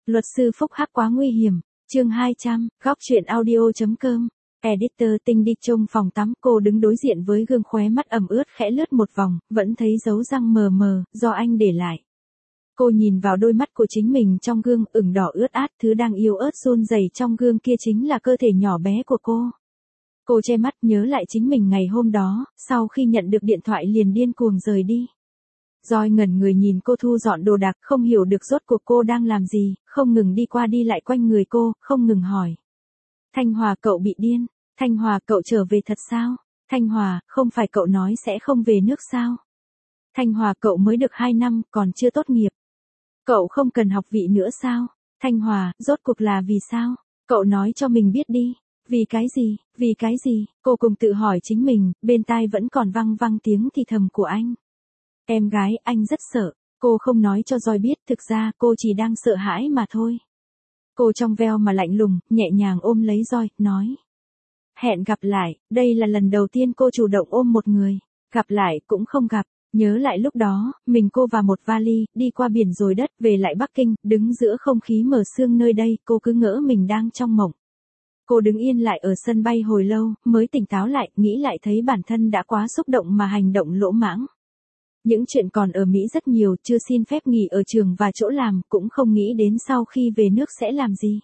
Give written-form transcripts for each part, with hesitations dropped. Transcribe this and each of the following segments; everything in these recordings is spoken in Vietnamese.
Luật sư phúc hắc quá nguy hiểm. Chương 200, góc truyện audio.com. Editor Tinh đi trông phòng tắm, cô đứng đối diện với gương, khóe mắt ẩm ướt khẽ lướt một vòng, vẫn thấy dấu răng mờ mờ, do anh để lại. Cô nhìn vào đôi mắt của chính mình trong gương, ửng đỏ ướt át, thứ đang yếu ớt run rẩy trong gương kia chính là cơ thể nhỏ bé của cô. Cô che mắt nhớ lại chính mình ngày hôm đó, sau khi nhận được điện thoại liền điên cuồng rời đi. Joy ngẩn người nhìn cô thu dọn đồ đạc, không hiểu được rốt cuộc cô đang làm gì, không ngừng đi qua đi lại quanh người cô, không ngừng hỏi. Thanh Hòa, cậu bị điên. Thanh Hòa, cậu trở về thật sao? Thanh Hòa, không phải cậu nói sẽ không về nước sao? Thanh Hòa, cậu mới được 2 năm, còn chưa tốt nghiệp. Cậu không cần học vị nữa sao? Thanh Hòa, rốt cuộc là vì sao? Cậu nói cho mình biết đi. Vì cái gì? Vì cái gì? Cô cùng tự hỏi chính mình, bên tai vẫn còn vang vang tiếng thì thầm của anh. Em gái, anh rất sợ. Cô không nói cho Joy biết, thực ra cô chỉ đang sợ hãi mà thôi. Cô trong veo mà lạnh lùng, nhẹ nhàng ôm lấy Joy, nói. Hẹn gặp lại, đây là lần đầu tiên cô chủ động ôm một người. Gặp lại cũng không gặp. Nhớ lại lúc đó, cô và một vali, đi qua biển rồi đất, về lại Bắc Kinh, đứng giữa không khí mờ sương nơi đây, cô cứ ngỡ mình đang trong mộng. Cô đứng yên lại ở sân bay hồi lâu, mới tỉnh táo lại, nghĩ lại thấy bản thân đã quá xúc động mà hành động lỗ mãng. Những chuyện còn ở Mỹ rất nhiều, chưa xin phép nghỉ ở trường và chỗ làm, cũng không nghĩ đến sau khi về nước sẽ làm gì.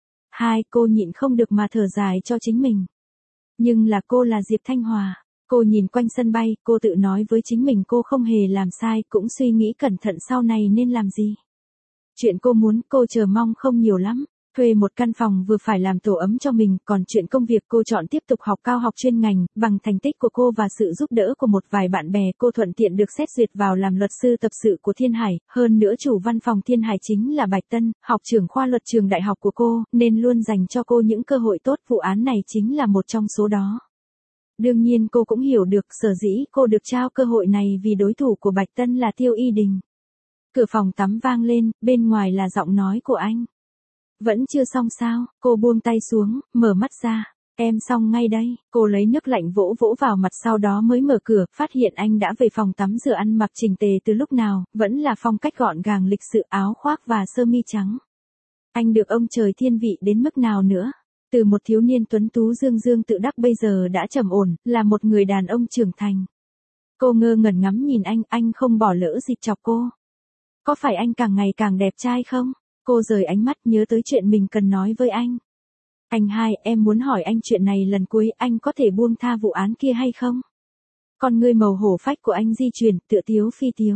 Cô nhịn không được mà thở dài cho chính mình. Nhưng là cô là Diệp Thanh Hòa. Cô nhìn quanh sân bay, cô tự nói với chính mình cô không hề làm sai, cũng suy nghĩ cẩn thận sau này nên làm gì. Chuyện cô muốn, cô chờ mong không nhiều lắm. Thuê một căn phòng vừa phải làm tổ ấm cho mình, còn chuyện công việc cô chọn tiếp tục học cao học chuyên ngành, bằng thành tích của cô và sự giúp đỡ của một vài bạn bè, cô thuận tiện được xét duyệt vào làm luật sư tập sự của Thiên Hải, hơn nữa chủ văn phòng Thiên Hải chính là Bạch Tân, học trưởng khoa luật trường đại học của cô, nên luôn dành cho cô những cơ hội tốt, vụ án này chính là một trong số đó. Đương nhiên cô cũng hiểu được sở dĩ cô được trao cơ hội này vì đối thủ của Bạch Tân là Tiêu Y Đình. Cửa phòng tắm vang lên, bên ngoài là giọng nói của anh. Vẫn chưa xong sao? Cô buông tay xuống, mở mắt ra. Em xong ngay đây. Cô lấy nước lạnh vỗ vỗ vào mặt, sau đó mới mở cửa, phát hiện anh đã về phòng tắm rửa, ăn mặc chỉnh tề từ lúc nào, vẫn là phong cách gọn gàng lịch sự, áo khoác và sơ mi trắng. Anh được ông trời thiên vị đến mức nào nữa? Từ một thiếu niên tuấn tú dương dương tự đắc bây giờ đã trầm ổn, là một người đàn ông trưởng thành. Cô ngơ ngẩn ngắm nhìn anh không bỏ lỡ dịp chọc cô. Có phải anh càng ngày càng đẹp trai không? Cô rời ánh mắt, nhớ tới chuyện mình cần nói với anh. Anh hai, em muốn hỏi anh chuyện này lần cuối, anh có thể buông tha vụ án kia hay không? Con ngươi màu hổ phách của anh di chuyển, tựa tiếu phi tiếu.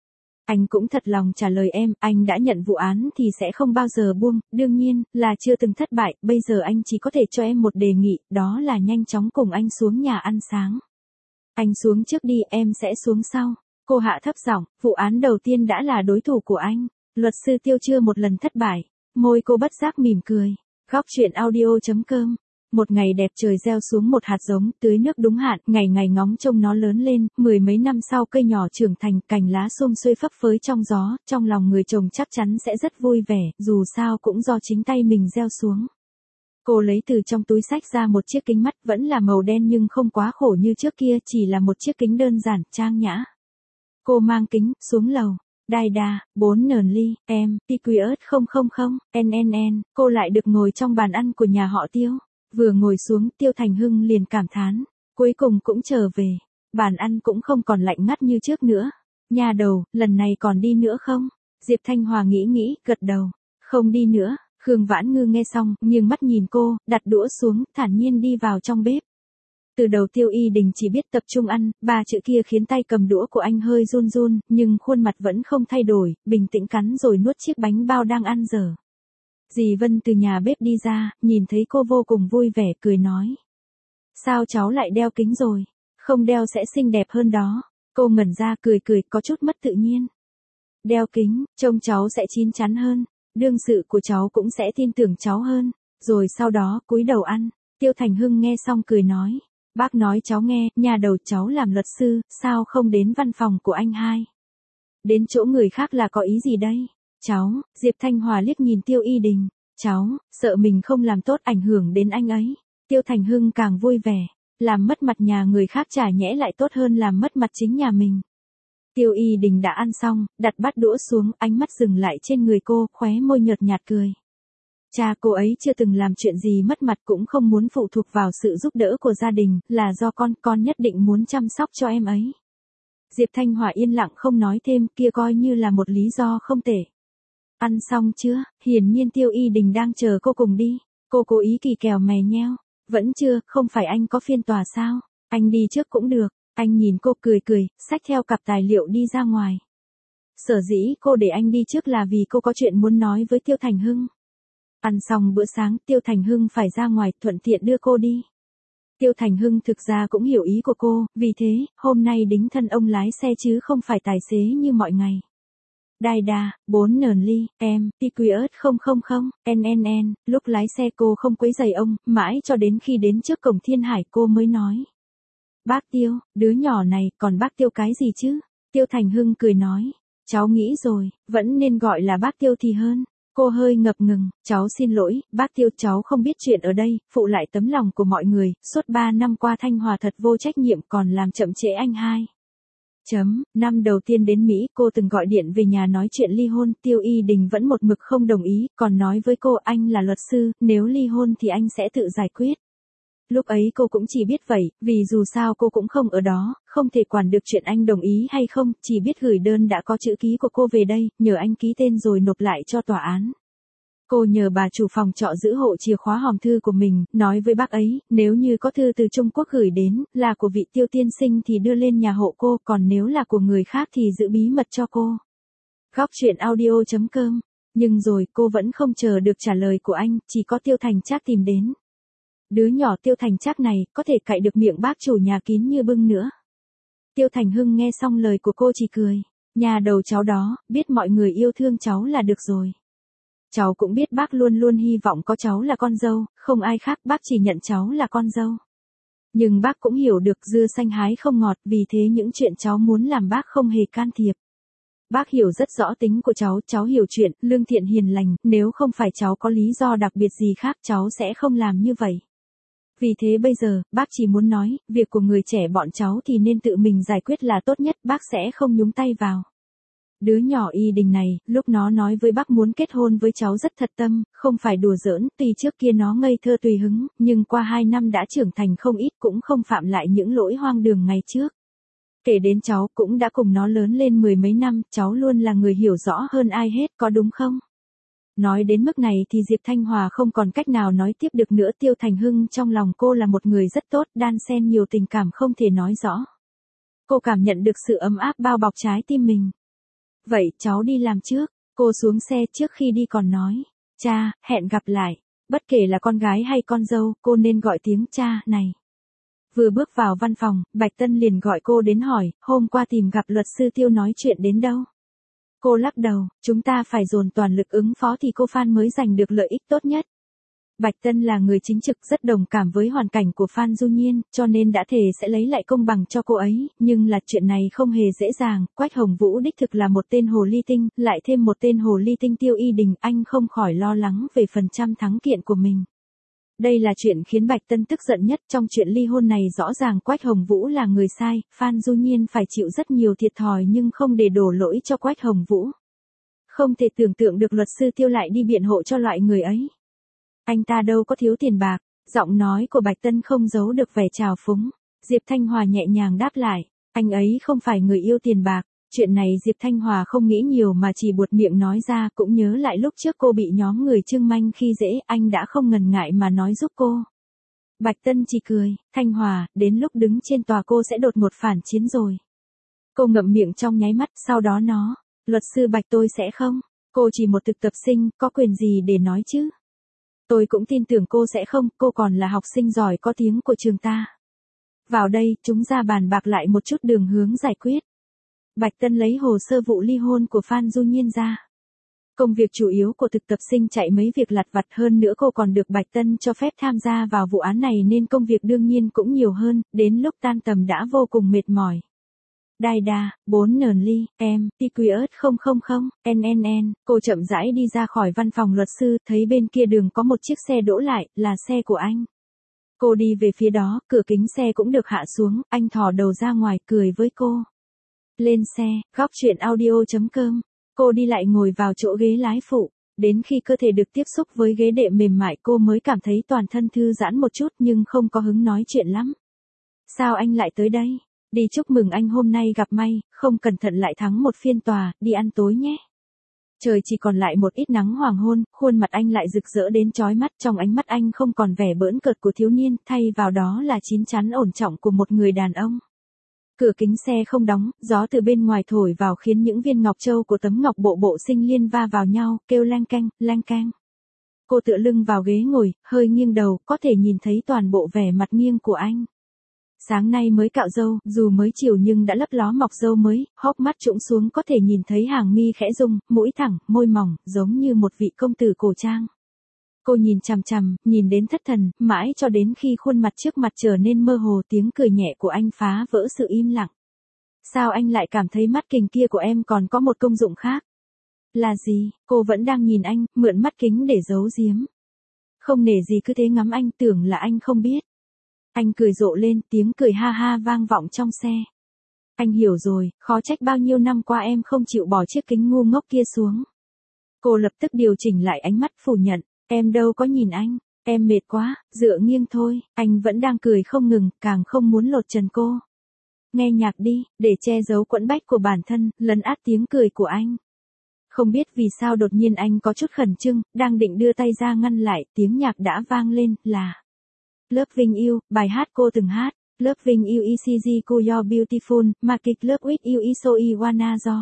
Anh cũng thật lòng trả lời em, anh đã nhận vụ án thì sẽ không bao giờ buông, đương nhiên, là chưa từng thất bại, bây giờ anh chỉ có thể cho em một đề nghị, đó là nhanh chóng cùng anh xuống nhà ăn sáng. Anh xuống trước đi, em sẽ xuống sau. Cô hạ thấp giọng, vụ án đầu tiên đã là đối thủ của anh. Luật sư Tiêu chưa một lần thất bại. Môi cô bất giác mỉm cười. Góc truyện audio.com. Một ngày đẹp trời gieo xuống một hạt giống, tưới nước đúng hạn, ngày ngày ngóng trông nó lớn lên, 10 mấy năm sau cây nhỏ trưởng thành, cành lá sum xuê phấp phới trong gió, trong lòng người trồng chắc chắn sẽ rất vui vẻ, dù sao cũng do chính tay mình gieo xuống. Cô lấy từ trong túi xách ra một chiếc kính mắt, vẫn là màu đen nhưng không quá khổ như trước kia, chỉ là một chiếc kính đơn giản, trang nhã. Cô mang kính, xuống lầu. Đai đa, 4 nờn ly, em, TQS 000, NNN, cô lại được ngồi trong bàn ăn của nhà họ Tiêu. Vừa ngồi xuống, Tiêu Thành Hưng liền cảm thán. Cuối cùng cũng trở về. Bàn ăn cũng không còn lạnh ngắt như trước nữa. Nhà đầu, lần này còn đi nữa không? Diệp Thanh Hòa nghĩ, gật đầu. Không đi nữa. Khương Vãn Ngư nghe xong, nghiêng mắt nhìn cô, đặt đũa xuống, thản nhiên đi vào trong bếp. Từ đầu Tiêu Y Đình chỉ biết tập trung ăn, 3 chữ kia khiến tay cầm đũa của anh hơi run run, nhưng khuôn mặt vẫn không thay đổi, bình tĩnh cắn rồi nuốt chiếc bánh bao đang ăn dở. Dì Vân từ nhà bếp đi ra, nhìn thấy cô vô cùng vui vẻ, cười nói. Sao cháu lại đeo kính rồi? Không đeo sẽ xinh đẹp hơn đó. Cô ngẩn ra cười, có chút mất tự nhiên. Đeo kính, trông cháu sẽ chín chắn hơn. Đương sự của cháu cũng sẽ tin tưởng cháu hơn. Rồi sau đó, cúi đầu ăn. Tiêu Thành Hưng nghe xong cười nói. Bác nói cháu nghe, nhà đầu cháu làm luật sư, sao không đến văn phòng của anh hai? Đến chỗ người khác là có ý gì đây? Cháu, Diệp Thanh Hòa liếc nhìn Tiêu Y Đình. Cháu, sợ mình không làm tốt ảnh hưởng đến anh ấy. Tiêu Thành Hưng càng vui vẻ. Làm mất mặt nhà người khác chả nhẽ lại tốt hơn làm mất mặt chính nhà mình. Tiêu Y Đình đã ăn xong, đặt bát đũa xuống, ánh mắt dừng lại trên người cô, khóe môi nhợt nhạt cười. Cha cô ấy chưa từng làm chuyện gì mất mặt, cũng không muốn phụ thuộc vào sự giúp đỡ của gia đình, là do con nhất định muốn chăm sóc cho em ấy. Diệp Thanh Hòa yên lặng không nói thêm, kia coi như là một lý do không tệ. Ăn xong chưa? Hiển nhiên Tiêu Y Đình đang chờ cô cùng đi. Cô cố ý kỳ kèo mè nheo. Vẫn chưa, không phải anh có phiên tòa sao? Anh đi trước cũng được. Anh nhìn cô cười cười, xách theo cặp tài liệu đi ra ngoài. Sở dĩ cô để anh đi trước là vì cô có chuyện muốn nói với Tiêu Thành Hưng. Ăn xong bữa sáng, Tiêu Thành Hưng phải ra ngoài, thuận tiện đưa cô đi. Tiêu Thành Hưng thực ra cũng hiểu ý của cô, vì thế, hôm nay đính thân ông lái xe chứ không phải tài xế như mọi ngày. Đai đa, 4 nờn ly, em, TQS 000, NNN, lúc lái xe cô không quấy rầy ông, mãi cho đến khi đến trước cổng Thiên Hải cô mới nói. Bác Tiêu, đứa nhỏ này, còn bác Tiêu cái gì chứ? Tiêu Thành Hưng cười nói, cháu nghĩ rồi, vẫn nên gọi là bác Tiêu thì hơn. Cô hơi ngập ngừng, cháu xin lỗi, bác Tiêu, cháu không biết chuyện ở đây, phụ lại tấm lòng của mọi người, suốt 3 năm qua Thanh Hòa thật vô trách nhiệm còn làm chậm trễ anh hai. Năm đầu tiên đến Mỹ cô từng gọi điện về nhà nói chuyện ly hôn, Tiêu Y Đình vẫn một mực không đồng ý, còn nói với cô anh là luật sư, nếu ly hôn thì anh sẽ tự giải quyết. Lúc ấy cô cũng chỉ biết vậy, vì dù sao cô cũng không ở đó, không thể quản được chuyện anh đồng ý hay không, chỉ biết gửi đơn đã có chữ ký của cô về đây, nhờ anh ký tên rồi nộp lại cho tòa án. Cô nhờ bà chủ phòng trọ giữ hộ chìa khóa hòm thư của mình, nói với bác ấy, nếu như có thư từ Trung Quốc gửi đến, là của vị Tiêu tiên sinh thì đưa lên nhà hộ cô, còn nếu là của người khác thì giữ bí mật cho cô. Góc truyện audio.com. Nhưng rồi cô vẫn không chờ được trả lời của anh, chỉ có Tiêu Thành Trác tìm đến. Đứa nhỏ Tiêu Thành Trác này, có thể cạy được miệng bác chủ nhà kín như bưng nữa. Tiêu Thành Hưng nghe xong lời của cô chỉ cười. Nhà đầu cháu đó, biết mọi người yêu thương cháu là được rồi. Cháu cũng biết bác luôn luôn hy vọng có cháu là con dâu, không ai khác, bác chỉ nhận cháu là con dâu. Nhưng bác cũng hiểu được dưa xanh hái không ngọt, vì thế những chuyện cháu muốn làm bác không hề can thiệp. Bác hiểu rất rõ tính của cháu hiểu chuyện, lương thiện hiền lành, nếu không phải cháu có lý do đặc biệt gì khác cháu sẽ không làm như vậy. Vì thế bây giờ, bác chỉ muốn nói, việc của người trẻ bọn cháu thì nên tự mình giải quyết là tốt nhất, bác sẽ không nhúng tay vào. Đứa nhỏ Y Đình này, lúc nó nói với bác muốn kết hôn với cháu rất thật tâm, không phải đùa giỡn, tuy trước kia nó ngây thơ tùy hứng, nhưng qua 2 năm đã trưởng thành không ít, cũng không phạm lại những lỗi hoang đường ngày trước. Kể đến cháu cũng đã cùng nó lớn lên 10 mấy năm, cháu luôn là người hiểu rõ hơn ai hết, có đúng không? Nói đến mức này thì Diệp Thanh Hòa không còn cách nào nói tiếp được nữa. Tiêu Thành Hưng trong lòng cô là một người rất tốt, đan xen nhiều tình cảm không thể nói rõ. Cô cảm nhận được sự ấm áp bao bọc trái tim mình. Vậy cháu đi làm trước. Cô xuống xe trước khi đi còn nói. Cha, hẹn gặp lại. Bất kể là con gái hay con dâu, cô nên gọi tiếng cha này. Vừa bước vào văn phòng, Bạch Tân liền gọi cô đến hỏi, hôm qua tìm gặp luật sư Tiêu nói chuyện đến đâu? Cô lắc đầu, chúng ta phải dồn toàn lực ứng phó thì cô Phan mới giành được lợi ích tốt nhất. Bạch Tân là người chính trực rất đồng cảm với hoàn cảnh của Phan Du Nhiên, cho nên đã thề sẽ lấy lại công bằng cho cô ấy, nhưng là chuyện này không hề dễ dàng, Quách Hồng Vũ đích thực là một tên hồ ly tinh, lại thêm một tên hồ ly tinh Tiêu Y Đình, anh không khỏi lo lắng về phần trăm thắng kiện của mình. Đây là chuyện khiến Bạch Tân tức giận nhất, trong chuyện ly hôn này rõ ràng Quách Hồng Vũ là người sai, Phan Du Nhiên phải chịu rất nhiều thiệt thòi nhưng không để đổ lỗi cho Quách Hồng Vũ. Không thể tưởng tượng được luật sư Tiêu lại đi biện hộ cho loại người ấy. Anh ta đâu có thiếu tiền bạc, giọng nói của Bạch Tân không giấu được vẻ trào phúng. Diệp Thanh Hòa nhẹ nhàng đáp lại, anh ấy không phải người yêu tiền bạc. Chuyện này Diệp Thanh Hòa không nghĩ nhiều mà chỉ buột miệng nói ra, cũng nhớ lại lúc trước cô bị nhóm người Trương Manh khi dễ, anh đã không ngần ngại mà nói giúp cô. Bạch Tân chỉ cười, Thanh Hòa, đến lúc đứng trên tòa cô sẽ đột một phản chiến rồi. Cô ngậm miệng trong nháy mắt, sau đó luật sư Bạch tôi sẽ không, cô chỉ một thực tập sinh, có quyền gì để nói chứ? Tôi cũng tin tưởng cô sẽ không, cô còn là học sinh giỏi có tiếng của trường ta. Vào đây, chúng ta bàn bạc lại một chút đường hướng giải quyết. Bạch Tân lấy hồ sơ vụ ly hôn của Phan Du Nhiên ra. Công việc chủ yếu của thực tập sinh chạy mấy việc lặt vặt, hơn nữa cô còn được Bạch Tân cho phép tham gia vào vụ án này nên công việc đương nhiên cũng nhiều hơn, đến lúc tan tầm đã vô cùng mệt mỏi. Đai đa, 4 nờn ly, em, TQS 000, NNN, cô chậm rãi đi ra khỏi văn phòng luật sư, thấy bên kia đường có một chiếc xe đỗ lại, là xe của anh. Cô đi về phía đó, cửa kính xe cũng được hạ xuống, anh thò đầu ra ngoài cười với cô. Lên xe, góc chuyện audio.com. Cô đi lại ngồi vào chỗ ghế lái phụ. Đến khi cơ thể được tiếp xúc với ghế đệm mềm mại cô mới cảm thấy toàn thân thư giãn một chút nhưng không có hứng nói chuyện lắm. Sao anh lại tới đây? Đi chúc mừng anh hôm nay gặp may, không cẩn thận lại thắng một phiên tòa, đi ăn tối nhé. Trời chỉ còn lại một ít nắng hoàng hôn, khuôn mặt anh lại rực rỡ đến chói mắt, trong ánh mắt anh không còn vẻ bỡn cợt của thiếu niên, thay vào đó là chín chắn ổn trọng của một người đàn ông. Cửa kính xe không đóng, gió từ bên ngoài thổi vào khiến những viên ngọc châu của tấm ngọc bộ bộ sinh liên va vào nhau, kêu leng keng, leng keng. Cô tựa lưng vào ghế ngồi, hơi nghiêng đầu, có thể nhìn thấy toàn bộ vẻ mặt nghiêng của anh. Sáng nay mới cạo râu, dù mới chiều nhưng đã lấp ló mọc râu mới, hốc mắt trũng xuống có thể nhìn thấy hàng mi khẽ rung, mũi thẳng, môi mỏng, giống như một vị công tử cổ trang. Cô nhìn chằm chằm, nhìn đến thất thần, mãi cho đến khi khuôn mặt trước mặt trở nên mơ hồ, tiếng cười nhẹ của anh phá vỡ sự im lặng. Sao anh lại cảm thấy mắt kính kia của em còn có một công dụng khác? Là gì? Cô vẫn đang nhìn anh, mượn mắt kính để giấu giếm. Không nể gì cứ thế ngắm anh, tưởng là anh không biết. Anh cười rộ lên, tiếng cười ha ha vang vọng trong xe. Anh hiểu rồi, khó trách bao nhiêu năm qua em không chịu bỏ chiếc kính ngu ngốc kia xuống. Cô lập tức điều chỉnh lại ánh mắt phủ nhận. Em đâu có nhìn anh, em mệt quá, dựa nghiêng thôi. Anh vẫn đang cười không ngừng, càng không muốn lột trần cô. Nghe nhạc đi, để che giấu quẫn bách của bản thân, lấn át tiếng cười của anh. Không biết vì sao đột nhiên anh có chút khẩn trương, đang định đưa tay ra ngăn lại, tiếng nhạc đã vang lên, là Loving You, bài hát cô từng hát. Loving You ECG You're Beautiful, Market Love With You Isoi Wanazo.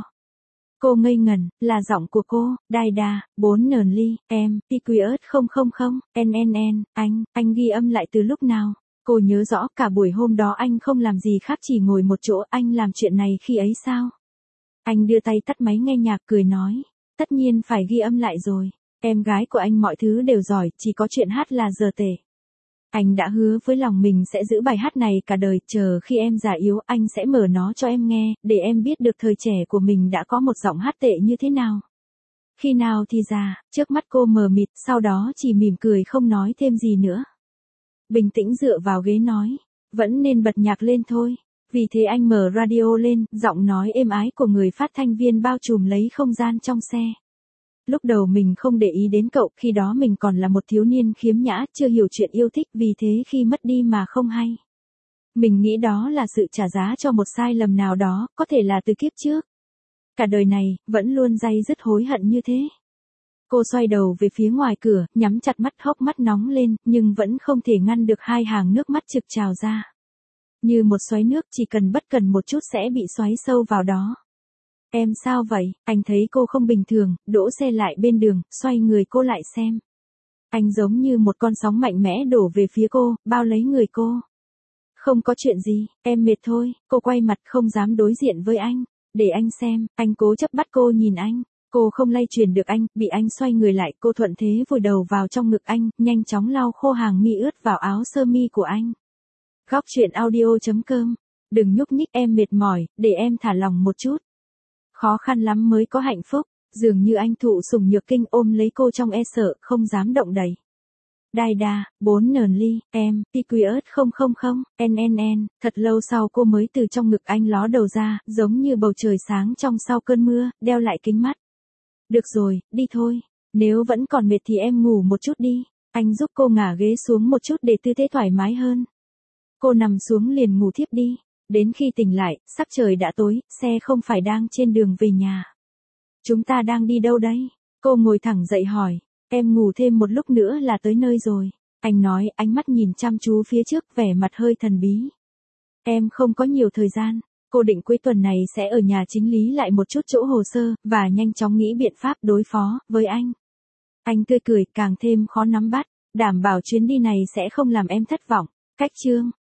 Cô ngây ngẩn, là giọng của cô, đài đà, 4 nờn ly, em, TQS 000, NNN, anh ghi âm lại từ lúc nào? Cô nhớ rõ cả buổi hôm đó anh không làm gì khác chỉ ngồi một chỗ, anh làm chuyện này khi ấy sao? Anh đưa tay tắt máy nghe nhạc cười nói, tất nhiên phải ghi âm lại rồi, em gái của anh mọi thứ đều giỏi, chỉ có chuyện hát là giờ tệ. Anh đã hứa với lòng mình sẽ giữ bài hát này cả đời, chờ khi em già yếu anh sẽ mở nó cho em nghe, để em biết được thời trẻ của mình đã có một giọng hát tệ như thế nào. Khi nào thì già, trước mắt cô mờ mịt, sau đó chỉ mỉm cười không nói thêm gì nữa. Bình tĩnh dựa vào ghế nói, vẫn nên bật nhạc lên thôi. Vì thế anh mở radio lên, giọng nói êm ái của người phát thanh viên bao trùm lấy không gian trong xe. Lúc đầu mình không để ý đến cậu, khi đó mình còn là một thiếu niên khiếm nhã, chưa hiểu chuyện yêu thích, vì thế khi mất đi mà không hay. Mình nghĩ đó là sự trả giá cho một sai lầm nào đó, có thể là từ kiếp trước. Cả đời này, vẫn luôn day dứt hối hận như thế. Cô xoay đầu về phía ngoài cửa, nhắm chặt mắt, hốc mắt nóng lên, nhưng vẫn không thể ngăn được hai hàng nước mắt trực trào ra. Như một xoáy nước, chỉ cần bất cần một chút sẽ bị xoáy sâu vào đó. Em sao vậy? Anh thấy cô không bình thường, đỗ xe lại bên đường, xoay người cô lại xem. Anh giống như một con sóng mạnh mẽ đổ về phía cô, bao lấy người cô. Không có chuyện gì, em mệt thôi. Cô quay mặt không dám đối diện với anh. Để anh xem, anh cố chấp bắt cô nhìn anh. Cô không lay truyền được anh, bị anh xoay người lại, cô thuận thế vùi đầu vào trong ngực anh, nhanh chóng lau khô hàng mi ướt vào áo sơ mi của anh. Góc chuyện audio.com. Đừng nhúc nhích, em mệt mỏi, để em thả lòng một chút. Khó khăn lắm mới có hạnh phúc, dường như anh thụ sủng nhược kinh, ôm lấy cô trong e sợ, không dám động đậy. Đài đà, 4 nờn ly, em, TQS 000, NNN, thật lâu sau cô mới từ trong ngực anh ló đầu ra, giống như bầu trời sáng trong sau cơn mưa, đeo lại kính mắt. Được rồi, đi thôi, nếu vẫn còn mệt thì em ngủ một chút đi, anh giúp cô ngả ghế xuống một chút để tư thế thoải mái hơn. Cô nằm xuống liền ngủ thiếp đi. Đến khi tỉnh lại, sắc trời đã tối, xe không phải đang trên đường về nhà. Chúng ta đang đi đâu đây? Cô ngồi thẳng dậy hỏi. Em ngủ thêm một lúc nữa là tới nơi rồi. Anh nói, ánh mắt nhìn chăm chú phía trước, vẻ mặt hơi thần bí. Em không có nhiều thời gian. Cô định cuối tuần này sẽ ở nhà chính lý lại một chút chỗ hồ sơ, và nhanh chóng nghĩ biện pháp đối phó với anh. Anh tươi cười, càng thêm khó nắm bắt, đảm bảo chuyến đi này sẽ không làm em thất vọng. Cách chương